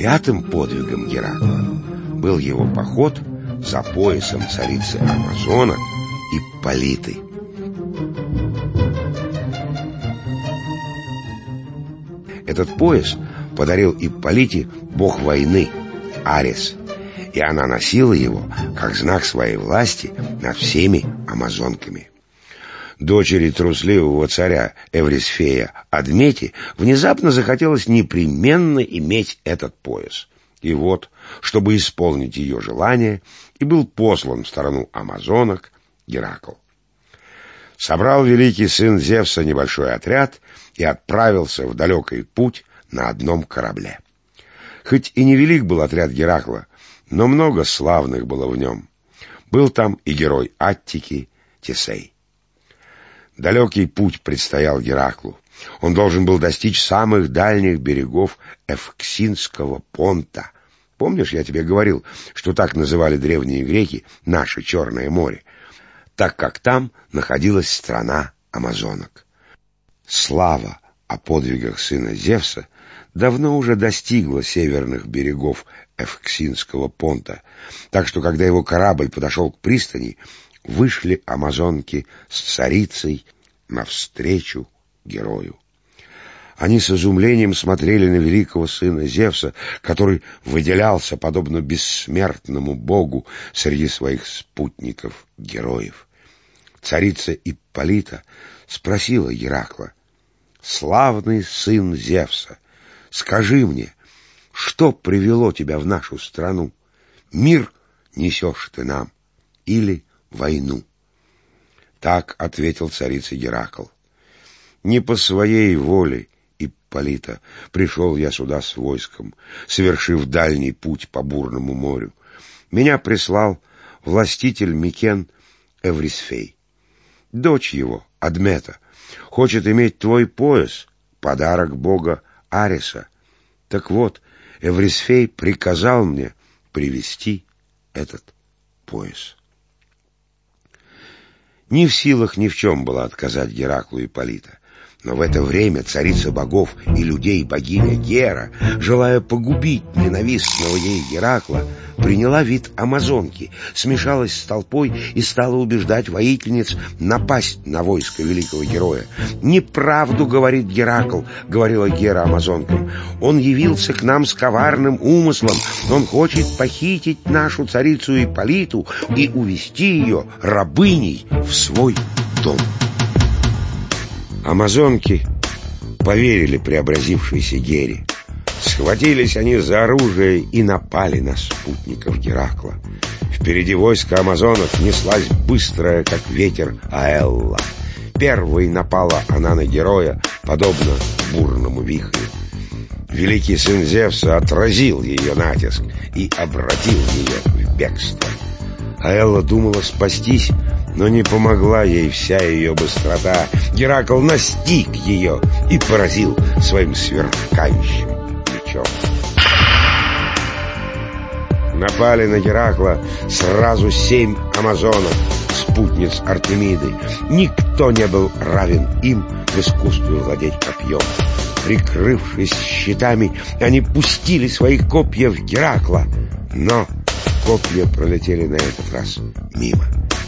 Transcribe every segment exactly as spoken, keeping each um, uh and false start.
Девятым подвигом Геракла был его поход за поясом царицы Амазонок Ипполиты. Этот пояс подарил Ипполите бог войны Арес, и она носила его как знак своей власти над всеми амазонками. Дочери трусливого царя Эврисфея Адмете внезапно захотелось непременно иметь этот пояс. И вот, чтобы исполнить ее желание, и был послан в страну амазонок Геракл. Собрал великий сын Зевса небольшой отряд и отправился в далекий путь на одном корабле. Хоть и невелик был отряд Геракла, но много славных было в нем. Был там и герой Аттики Тесей. Далекий путь предстоял Гераклу. Он должен был достичь самых дальних берегов Эвксинского понта. Помнишь, я тебе говорил, что так называли древние греки наше Черное море, так как там находилась страна амазонок. Слава о подвигах сына Зевса давно уже достигла северных берегов Эвксинского понта, так что, когда его корабль подошел к пристани, вышли амазонки с царицей навстречу герою. Они с изумлением смотрели на великого сына Зевса, который выделялся подобно бессмертному богу среди своих спутников-героев. Царица Ипполита спросила Геракла: «Славный сын Зевса, скажи мне, что привело тебя в нашу страну? Мир несешь ты нам или войну?» Так ответил царице Геракл: «Не по своей воле, Ипполита, пришел я сюда с войском, совершив дальний путь по бурному морю. Меня прислал властитель Микен Эврисфей. Дочь его, Адмета, хочет иметь твой пояс, подарок бога Ареса. Так вот, Эврисфей приказал мне привести этот пояс». Не в силах ни в чем была отказать Гераклу Ипполита. Но в это время царица богов и людей богиня Гера, желая погубить ненавистного ей Геракла, приняла вид амазонки, смешалась с толпой и стала убеждать воительниц напасть на войско великого героя. «Неправду говорит Геракл», — говорила Гера амазонкам. «Он явился к нам с коварным умыслом. Он хочет похитить нашу царицу Ипполиту и увести ее рабыней в свой дом». Амазонки поверили преобразившейся Гере. Схватились они за оружие и напали на спутников Геракла. Впереди войска амазонок неслась быстрая, как ветер, Аэлла. Первой напала она на героя, подобно бурному вихрю. Великий сын Зевса отразил ее натиск и обратил ее в бегство. Аэлла думала спастись, но не помогла ей вся ее быстрота. Геракл настиг ее и поразил своим сверкающим мечом. Напали на Геракла сразу семь амазонок, спутниц Артемиды. Никто не был равен им в искусстве владеть копьем. Прикрывшись щитами, они пустили свои копья в Геракла, но копья пролетели на этот раз мимо.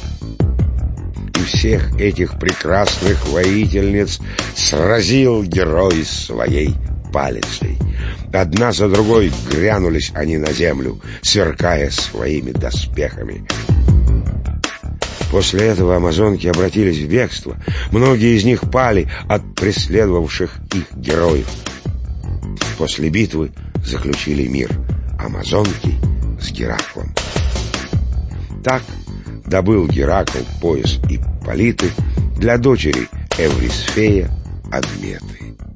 И всех этих прекрасных воительниц сразил герой своей палицей. Одна за другой грянулись они на землю, сверкая своими доспехами. После этого амазонки обратились в бегство. Многие из них пали от преследовавших их героев. После битвы заключили мир амазонки с Гераклом. Так добыл Геракл пояс Ипполиты для дочери Эврисфея Адметы.